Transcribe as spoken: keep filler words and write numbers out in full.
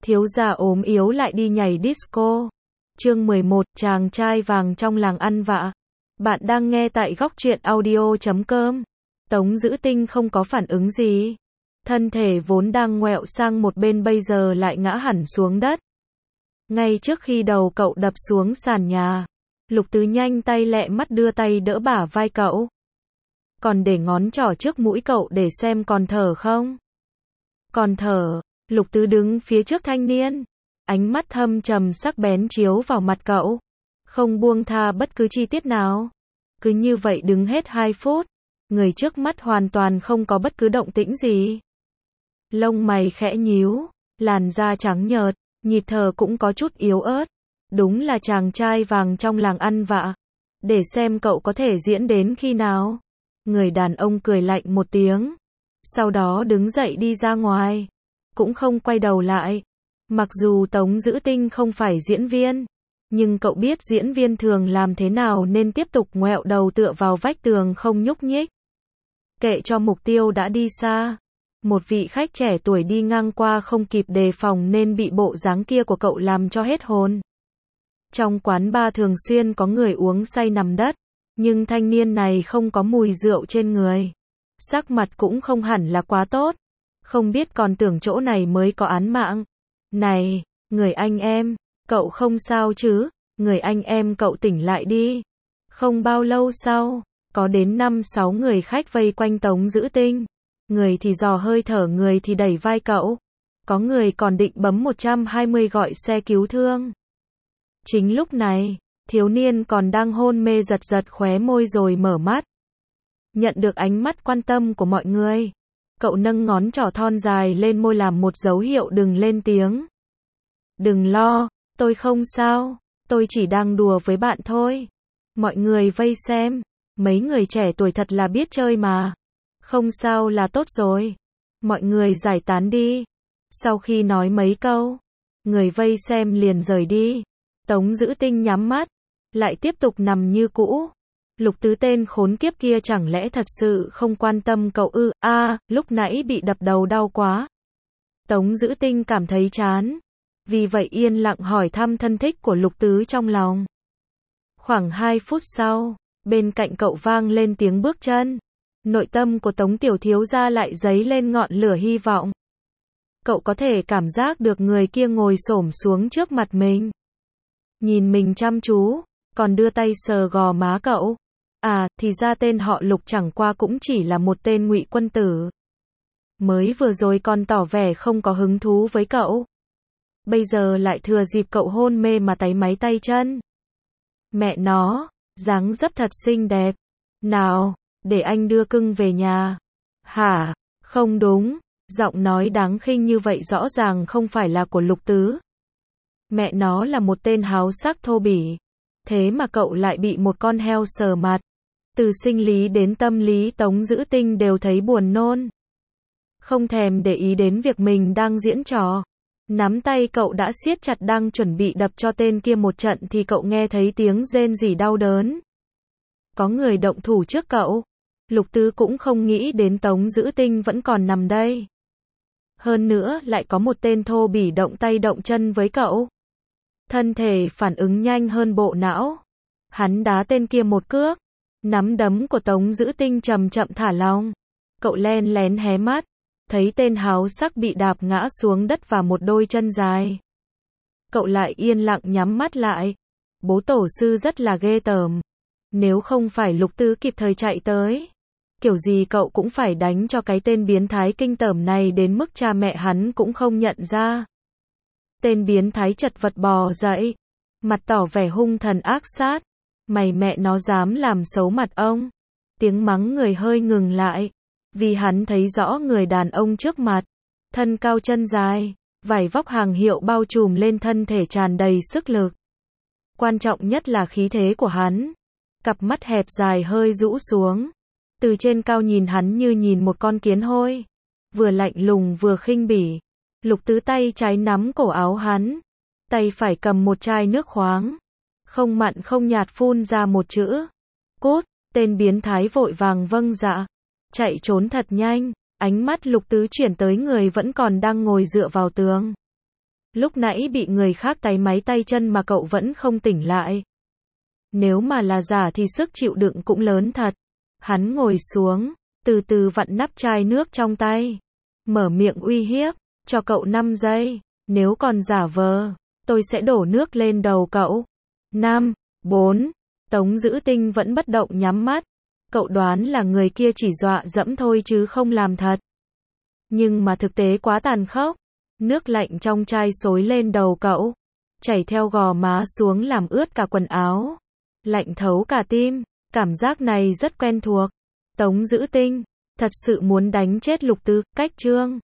thiếu gia ốm yếu lại đi nhảy disco. Chương mười một, chàng trai vàng trong làng ăn vạ. Bạn đang nghe tại góc truyện audio chấm com. Tống Dữ Tinh không có phản ứng gì. Thân thể vốn đang ngoẹo sang một bên bây giờ lại ngã hẳn xuống đất. Ngay trước khi đầu cậu đập xuống sàn nhà, Lục Tứ nhanh tay lẹ mắt đưa tay đỡ bả vai cậu. Còn để ngón trỏ trước mũi cậu để xem còn thở không. Còn thở. Lục Tứ đứng phía trước thanh niên, ánh mắt thâm trầm sắc bén chiếu vào mặt cậu, không buông tha bất cứ chi tiết nào. Cứ như vậy đứng hết hai phút, người trước mắt hoàn toàn không có bất cứ động tĩnh gì. Lông mày khẽ nhíu, làn da trắng nhợt, nhịp thở cũng có chút yếu ớt. Đúng là chàng trai vàng trong làng ăn vạ. Để xem cậu có thể diễn đến khi nào. Người đàn ông cười lạnh một tiếng, sau đó đứng dậy đi ra ngoài, cũng không quay đầu lại. Mặc dù Tống Dữ Tinh không phải diễn viên, nhưng cậu biết diễn viên thường làm thế nào nên tiếp tục ngoẹo đầu tựa vào vách tường không nhúc nhích. Kệ cho mục tiêu đã đi xa. Một vị khách trẻ tuổi đi ngang qua không kịp đề phòng nên bị bộ dáng kia của cậu làm cho hết hồn. Trong quán bar thường xuyên có người uống say nằm đất, nhưng thanh niên này không có mùi rượu trên người. Sắc mặt cũng không hẳn là quá tốt. Không biết còn tưởng chỗ này mới có án mạng. Này, người anh em, cậu không sao chứ? Người anh em cậu tỉnh lại đi. Không bao lâu sau, có đến năm sáu người khách vây quanh Tống Dữ Tinh. Người thì dò hơi thở, người thì đẩy vai cậu. Có người còn định bấm một hai không gọi xe cứu thương. Chính lúc này, thiếu niên còn đang hôn mê giật giật khóe môi rồi mở mắt. Nhận được ánh mắt quan tâm của mọi người, cậu nâng ngón trỏ thon dài lên môi làm một dấu hiệu đừng lên tiếng. Đừng lo, tôi không sao, tôi chỉ đang đùa với bạn thôi. Mọi người vây xem, mấy người trẻ tuổi thật là biết chơi mà. Không sao là tốt rồi. Mọi người giải tán đi. Sau khi nói mấy câu, người vây xem liền rời đi. Tống Dữ Tinh nhắm mắt, lại tiếp tục nằm như cũ. Lục Tứ tên khốn kiếp kia chẳng lẽ thật sự không quan tâm cậu ư? A, à, lúc nãy bị đập đầu đau quá. Tống Dữ Tinh cảm thấy chán, vì vậy yên lặng hỏi thăm thân thích của Lục Tứ trong lòng. Khoảng hai phút sau, bên cạnh cậu vang lên tiếng bước chân. Nội tâm của Tống tiểu thiếu gia lại dấy lên ngọn lửa hy vọng. Cậu có thể cảm giác được người kia ngồi xổm xuống trước mặt mình, nhìn mình chăm chú, còn đưa tay sờ gò má cậu. À, thì ra tên họ Lục chẳng qua cũng chỉ là một tên ngụy quân tử. Mới vừa rồi còn tỏ vẻ không có hứng thú với cậu. Bây giờ lại thừa dịp cậu hôn mê mà táy máy tay chân. Mẹ nó, dáng dấp thật xinh đẹp. Nào, để anh đưa cưng về nhà. Hả? Không đúng, giọng nói đáng khinh như vậy rõ ràng không phải là của Lục Tứ. Mẹ nó là một tên háo sắc thô bỉ. Thế mà cậu lại bị một con heo sờ mặt. Từ sinh lý đến tâm lý Tống Dữ Tinh đều thấy buồn nôn. Không thèm để ý đến việc mình đang diễn trò. Nắm tay cậu đã siết chặt đang chuẩn bị đập cho tên kia một trận thì cậu nghe thấy tiếng rên rỉ đau đớn. Có người động thủ trước cậu. Lục Tứ cũng không nghĩ đến Tống Dữ Tinh vẫn còn nằm đây. Hơn nữa lại có một tên thô bỉ động tay động chân với cậu. Thân thể phản ứng nhanh hơn bộ não. Hắn đá tên kia một cước. Nắm đấm của Tống Dữ Tinh chậm chậm thả lỏng. Cậu len lén hé mắt, thấy tên háo sắc bị đạp ngã xuống đất và một đôi chân dài. Cậu lại yên lặng nhắm mắt lại. Bố tổ sư rất là ghê tởm. Nếu không phải Lục Tứ kịp thời chạy tới, kiểu gì cậu cũng phải đánh cho cái tên biến thái kinh tởm này đến mức cha mẹ hắn cũng không nhận ra. Tên biến thái chật vật bò dậy, mặt tỏ vẻ hung thần ác sát. Mày mẹ nó dám làm xấu mặt ông. Tiếng mắng người hơi ngừng lại, vì hắn thấy rõ người đàn ông trước mặt. Thân cao chân dài, vải vóc hàng hiệu bao trùm lên thân thể tràn đầy sức lực. Quan trọng nhất là khí thế của hắn. Cặp mắt hẹp dài hơi rũ xuống. Từ trên cao nhìn hắn như nhìn một con kiến hôi. Vừa lạnh lùng vừa khinh bỉ. Lục Tứ tay trái nắm cổ áo hắn. Tay phải cầm một chai nước khoáng. Không mặn không nhạt phun ra một chữ. Cút, tên biến thái vội vàng vâng dạ. Chạy trốn thật nhanh. Ánh mắt Lục Tứ chuyển tới người vẫn còn đang ngồi dựa vào tường. Lúc nãy bị người khác táy máy tay chân mà cậu vẫn không tỉnh lại. Nếu mà là giả thì sức chịu đựng cũng lớn thật. Hắn ngồi xuống, từ từ vặn nắp chai nước trong tay. Mở miệng uy hiếp, cho cậu năm giây. Nếu còn giả vờ, tôi sẽ đổ nước lên đầu cậu. năm, bốn, Tống Dữ Tinh vẫn bất động nhắm mắt. Cậu đoán là người kia chỉ dọa dẫm thôi chứ không làm thật. Nhưng mà thực tế quá tàn khốc. Nước lạnh trong chai xối lên đầu cậu, chảy theo gò má xuống làm ướt cả quần áo. Lạnh thấu cả tim, cảm giác này rất quen thuộc. Tống Dữ Tinh thật sự muốn đánh chết Lục Tư, Cách Trương.